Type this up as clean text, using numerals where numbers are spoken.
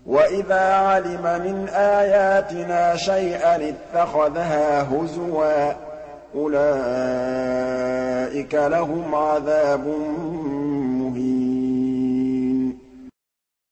وَإِذَا عَلِمَ مِنْ آيَاتِنَا شَيْئًا اتَّخَذَهَا هُزُوًا ۚ أُولَٰئِكَ لَهُمْ عَذَابٌ مُّهِينٌ